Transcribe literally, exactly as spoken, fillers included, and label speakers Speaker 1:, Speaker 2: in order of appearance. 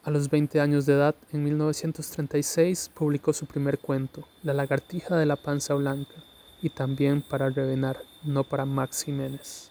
Speaker 1: A los veinte años de edad, en mil novecientos treinta y seis, publicó su primer cuento, La lagartija de la panza blanca, y también para Revenar, no para Max Jiménez.